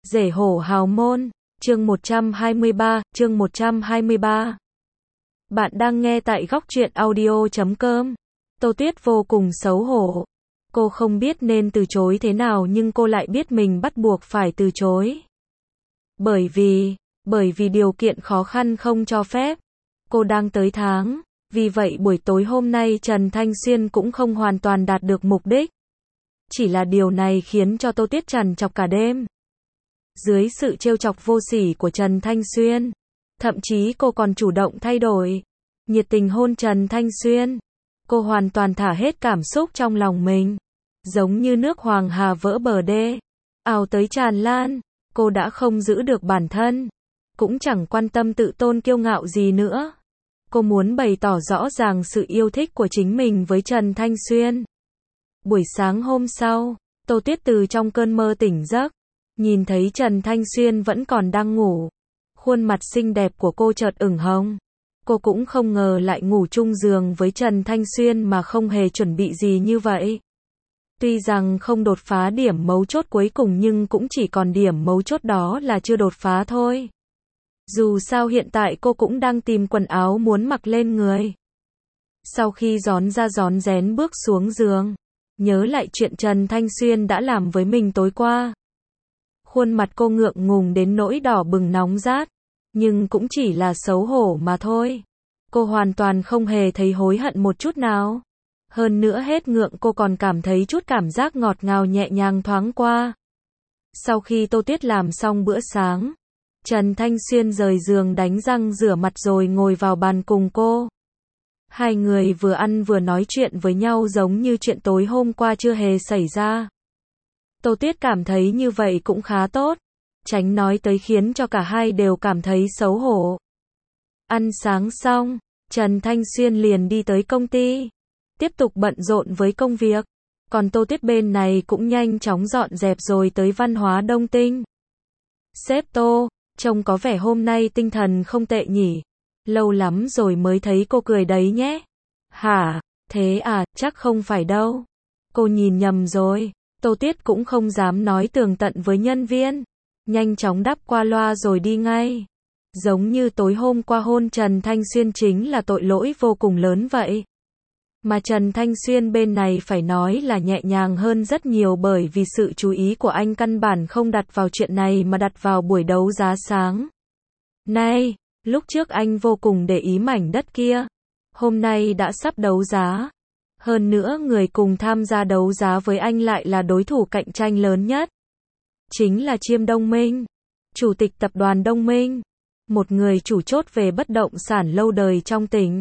Rể hổ hào môn, chương 123. Bạn đang nghe tại góc truyện audio.com. Tô Tuyết vô cùng xấu hổ. Cô không biết nên từ chối thế nào nhưng cô lại biết mình bắt buộc phải từ chối. Bởi vì điều kiện khó khăn không cho phép. Cô đang tới tháng, vì vậy buổi tối hôm nay Trần Thanh Xuyên cũng không hoàn toàn đạt được mục đích. Chỉ là điều này khiến cho Tô Tuyết trằn trọc cả đêm. Dưới sự trêu chọc vô sỉ của Trần Thanh Xuyên, thậm chí cô còn chủ động thay đổi, nhiệt tình hôn Trần Thanh Xuyên. Cô hoàn toàn thả hết cảm xúc trong lòng mình, giống như nước Hoàng Hà vỡ bờ đê, ào tới tràn lan. Cô đã không giữ được bản thân, cũng chẳng quan tâm tự tôn kiêu ngạo gì nữa. Cô muốn bày tỏ rõ ràng sự yêu thích của chính mình với Trần Thanh Xuyên. Buổi sáng hôm sau, Tô Tuyết từ trong cơn mơ tỉnh giấc, nhìn thấy Trần Thanh Xuyên vẫn còn đang ngủ. Khuôn mặt xinh đẹp của cô chợt ửng hồng. Cô cũng không ngờ lại ngủ chung giường với Trần Thanh Xuyên mà không hề chuẩn bị gì như vậy. Tuy rằng không đột phá điểm mấu chốt cuối cùng nhưng cũng chỉ còn điểm mấu chốt đó là chưa đột phá thôi. Dù sao hiện tại cô cũng đang tìm quần áo muốn mặc lên người. Sau khi rón ra rón rén bước xuống giường, nhớ lại chuyện Trần Thanh Xuyên đã làm với mình tối qua. Khuôn mặt cô ngượng ngùng đến nỗi đỏ bừng nóng rát, nhưng cũng chỉ là xấu hổ mà thôi. Cô hoàn toàn không hề thấy hối hận một chút nào. Hơn nữa hết ngượng cô còn cảm thấy chút cảm giác ngọt ngào nhẹ nhàng thoáng qua. Sau khi Tô Tuyết làm xong bữa sáng, Trần Thanh Xuyên rời giường đánh răng rửa mặt rồi ngồi vào bàn cùng cô. Hai người vừa ăn vừa nói chuyện với nhau giống như chuyện tối hôm qua chưa hề xảy ra. Tô Tuyết cảm thấy như vậy cũng khá tốt, tránh nói tới khiến cho cả hai đều cảm thấy xấu hổ. Ăn sáng xong, Trần Thanh Xuyên liền đi tới công ty, tiếp tục bận rộn với công việc. Còn Tô Tuyết bên này cũng nhanh chóng dọn dẹp rồi tới Văn hóa Đông Tinh. Sếp Tô, trông có vẻ hôm nay tinh thần không tệ nhỉ? Lâu lắm rồi mới thấy cô cười đấy nhé. Hả, thế à, chắc không phải đâu. Cô nhìn nhầm rồi. Tô Tuyết cũng không dám nói tường tận với nhân viên, nhanh chóng đáp qua loa rồi đi ngay. Giống như tối hôm qua hôn Trần Thanh Xuyên chính là tội lỗi vô cùng lớn vậy. Mà Trần Thanh Xuyên bên này phải nói là nhẹ nhàng hơn rất nhiều bởi vì sự chú ý của anh căn bản không đặt vào chuyện này mà đặt vào buổi đấu giá sáng. Này, lúc trước anh vô cùng để ý mảnh đất kia. Hôm nay đã sắp đấu giá. Hơn nữa người cùng tham gia đấu giá với anh lại là đối thủ cạnh tranh lớn nhất. Chính là Chiêm Đông Minh, chủ tịch tập đoàn Đông Minh, một người chủ chốt về bất động sản lâu đời trong tỉnh.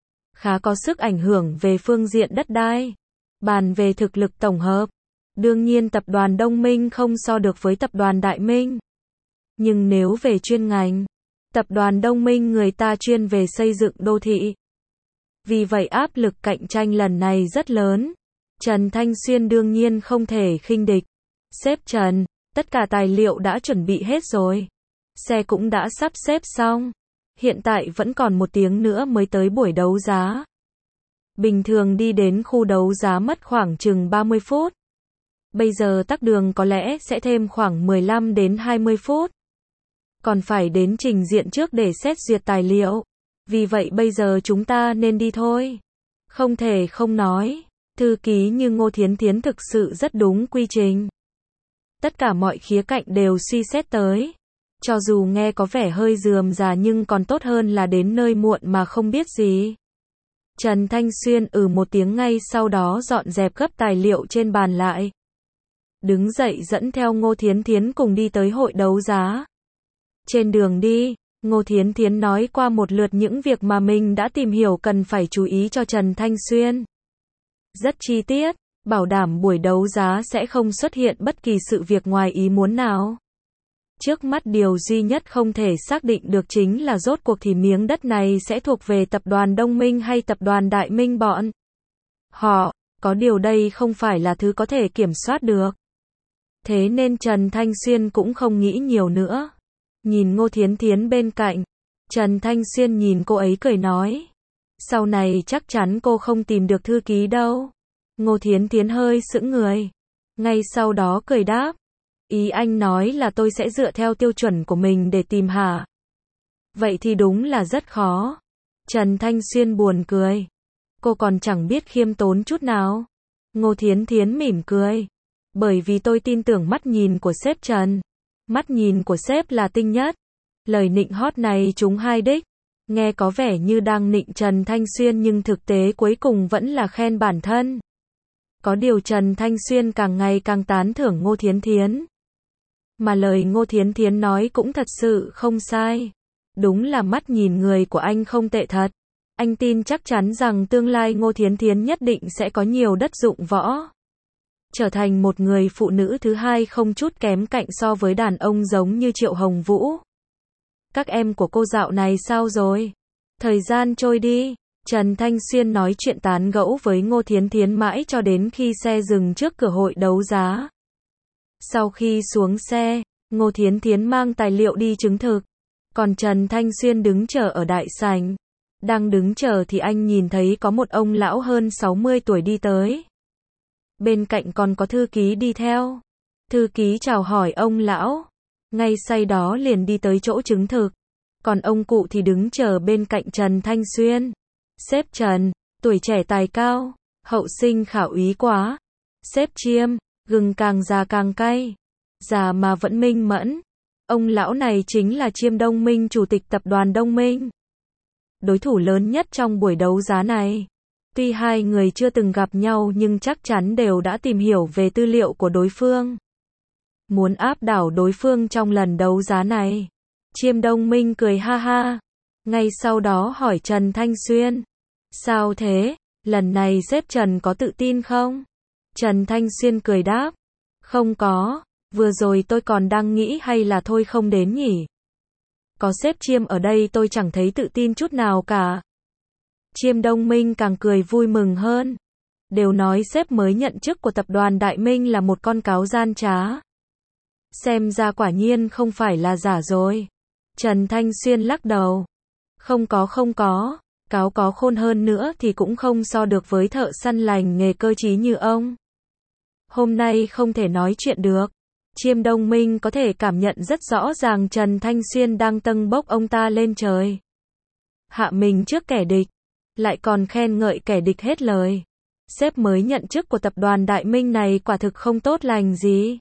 Khá có sức ảnh hưởng về phương diện đất đai. Bàn về thực lực tổng hợp, đương nhiên tập đoàn Đông Minh không so được với tập đoàn Đại Minh. Nhưng nếu về chuyên ngành, tập đoàn Đông Minh người ta chuyên về xây dựng đô thị. Vì vậy áp lực cạnh tranh lần này rất lớn. Trần Thanh Xuyên đương nhiên không thể khinh địch. Sếp Trần, tất cả tài liệu đã chuẩn bị hết rồi. Xe cũng đã sắp xếp xong. Hiện tại vẫn còn 1 tiếng nữa mới tới buổi đấu giá. Bình thường đi đến khu đấu giá mất khoảng chừng 30 phút. Bây giờ tắc đường có lẽ sẽ thêm khoảng 15 đến 20 phút. Còn phải đến trình diện trước để xét duyệt tài liệu. Vì vậy bây giờ chúng ta nên đi thôi. Không thể không nói, thư ký như Ngô Thiến Thiến thực sự rất đúng quy trình. Tất cả mọi khía cạnh đều suy xét tới. Cho dù nghe có vẻ hơi rườm rà nhưng còn tốt hơn là đến nơi muộn mà không biết gì. Trần Thanh Xuyên một tiếng ngay sau đó dọn dẹp gấp tài liệu trên bàn lại. Đứng dậy dẫn theo Ngô Thiến Thiến cùng đi tới hội đấu giá. Trên đường đi, Ngô Thiến Thiến nói qua một lượt những việc mà mình đã tìm hiểu cần phải chú ý cho Trần Thanh Xuyên. Rất chi tiết, bảo đảm buổi đấu giá sẽ không xuất hiện bất kỳ sự việc ngoài ý muốn nào. Trước mắt điều duy nhất không thể xác định được chính là rốt cuộc thì miếng đất này sẽ thuộc về tập đoàn Đông Minh hay tập đoàn Đại Minh bọn họ, có điều đây không phải là thứ có thể kiểm soát được. Thế nên Trần Thanh Xuyên cũng không nghĩ nhiều nữa. Nhìn Ngô Thiến Thiến bên cạnh, Trần Thanh Xuyên nhìn cô ấy cười nói. Sau này chắc chắn cô không tìm được thư ký đâu. Ngô Thiến Thiến hơi sững người. Ngay sau đó cười đáp. Ý anh nói là tôi sẽ dựa theo tiêu chuẩn của mình để tìm hả? Vậy thì đúng là rất khó. Trần Thanh Xuyên buồn cười. Cô còn chẳng biết khiêm tốn chút nào. Ngô Thiến Thiến mỉm cười. Bởi vì tôi tin tưởng mắt nhìn của sếp Trần. Mắt nhìn của sếp là tinh nhất. Lời nịnh hót này trúng hai đích. Nghe có vẻ như đang nịnh Trần Thanh Xuyên nhưng thực tế cuối cùng vẫn là khen bản thân. Có điều Trần Thanh Xuyên càng ngày càng tán thưởng Ngô Thiến Thiến. Mà lời Ngô Thiến Thiến nói cũng thật sự không sai. Đúng là mắt nhìn người của anh không tệ thật. Anh tin chắc chắn rằng tương lai Ngô Thiến Thiến nhất định sẽ có nhiều đất dụng võ. Trở thành một người phụ nữ thứ hai không chút kém cạnh so với đàn ông giống như Triệu Hồng Vũ. Các em của cô dạo này sao rồi? Thời gian trôi đi. Trần Thanh Xuyên nói chuyện tán gẫu với Ngô Thiến Thiến mãi cho đến khi xe dừng trước cửa hội đấu giá. Sau khi xuống xe, Ngô Thiến Thiến mang tài liệu đi chứng thực. Còn Trần Thanh Xuyên đứng chờ ở đại sảnh. Đang đứng chờ thì anh nhìn thấy có một ông lão hơn 60 tuổi đi tới. Bên cạnh còn có thư ký đi theo. Thư ký chào hỏi ông lão. Ngay sau đó liền đi tới chỗ chứng thực. Còn ông cụ thì đứng chờ bên cạnh Trần Thanh Xuyên. Sếp Trần, tuổi trẻ tài cao, hậu sinh khảo ý quá. Sếp Chiêm, gừng càng già càng cay. Già mà vẫn minh mẫn. Ông lão này chính là Chiêm Đông Minh, chủ tịch tập đoàn Đông Minh. Đối thủ lớn nhất trong buổi đấu giá này. Tuy hai người chưa từng gặp nhau nhưng chắc chắn đều đã tìm hiểu về tư liệu của đối phương. Muốn áp đảo đối phương trong lần đấu giá này. Chiêm Đông Minh cười ha ha. Ngay sau đó hỏi Trần Thanh Xuyên. Sao thế? Lần này sếp Trần có tự tin không? Trần Thanh Xuyên cười đáp. Không có. Vừa rồi tôi còn đang nghĩ hay là thôi không đến nhỉ. Có sếp Chiêm ở đây tôi chẳng thấy tự tin chút nào cả. Chiêm Đông Minh càng cười vui mừng hơn. Đều nói sếp mới nhận chức của tập đoàn Đại Minh là một con cáo gian trá. Xem ra quả nhiên không phải là giả rồi. Trần Thanh Xuyên lắc đầu. Không có. Cáo có khôn hơn nữa thì cũng không so được với thợ săn lành nghề cơ trí như ông. Hôm nay không thể nói chuyện được. Chiêm Đông Minh có thể cảm nhận rất rõ ràng Trần Thanh Xuyên đang tâng bốc ông ta lên trời. Hạ mình trước kẻ địch. Lại còn khen ngợi kẻ địch hết lời. Sếp mới nhận chức của tập đoàn Đại Minh này quả thực không tốt lành gì.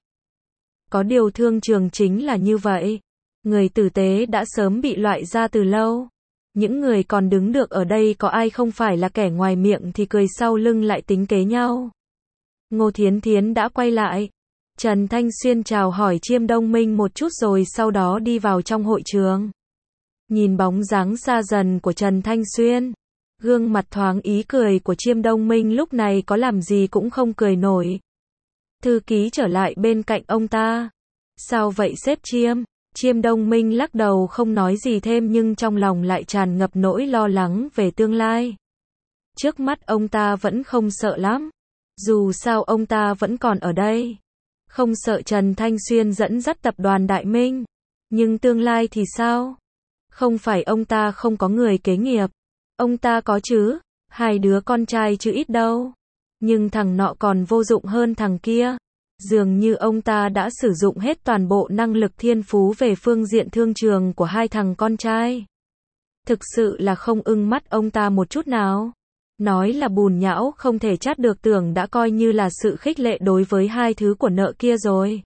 Có điều thương trường chính là như vậy. Người tử tế đã sớm bị loại ra từ lâu. Những người còn đứng được ở đây có ai không phải là kẻ ngoài miệng thì cười sau lưng lại tính kế nhau. Ngô Thiến Thiến đã quay lại. Trần Thanh Xuyên chào hỏi Chiêm Đông Minh một chút rồi sau đó đi vào trong hội trường. Nhìn bóng dáng xa dần của Trần Thanh Xuyên. Gương mặt thoáng ý cười của Chiêm Đông Minh lúc này có làm gì cũng không cười nổi. Thư ký trở lại bên cạnh ông ta. Sao vậy sếp Chiêm? Chiêm Đông Minh lắc đầu không nói gì thêm nhưng trong lòng lại tràn ngập nỗi lo lắng về tương lai. Trước mắt ông ta vẫn không sợ lắm. Dù sao ông ta vẫn còn ở đây. Không sợ Trần Thanh Xuyên dẫn dắt tập đoàn Đại Minh. Nhưng tương lai thì sao? Không phải ông ta không có người kế nghiệp. Ông ta có chứ. 2 đứa con trai chứ ít đâu. Nhưng thằng nọ còn vô dụng hơn thằng kia. Dường như ông ta đã sử dụng hết toàn bộ năng lực thiên phú về phương diện thương trường của 2 thằng con trai. Thực sự là không ưng mắt ông ta một chút nào. Nói là bùn nhão không thể chát được tưởng đã coi như là sự khích lệ đối với 2 thứ của nợ kia rồi.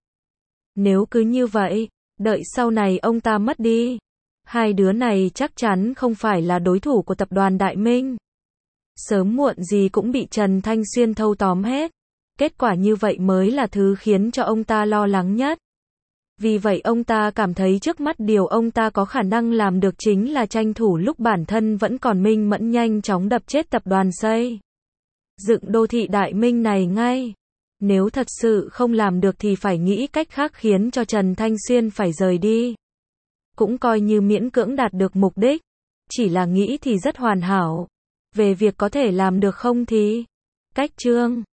Nếu cứ như vậy, đợi sau này ông ta mất đi. 2 đứa này chắc chắn không phải là đối thủ của tập đoàn Đại Minh. Sớm muộn gì cũng bị Trần Thanh Xuyên thâu tóm hết. Kết quả như vậy mới là thứ khiến cho ông ta lo lắng nhất. Vì vậy ông ta cảm thấy trước mắt điều ông ta có khả năng làm được chính là tranh thủ lúc bản thân vẫn còn minh mẫn nhanh chóng đập chết tập đoàn xây dựng đô thị Đại Minh này ngay. Nếu thật sự không làm được thì phải nghĩ cách khác khiến cho Trần Thanh Xuyên phải rời đi. Cũng coi như miễn cưỡng đạt được mục đích. Chỉ là nghĩ thì rất hoàn hảo. Về việc có thể làm được không thì cách chương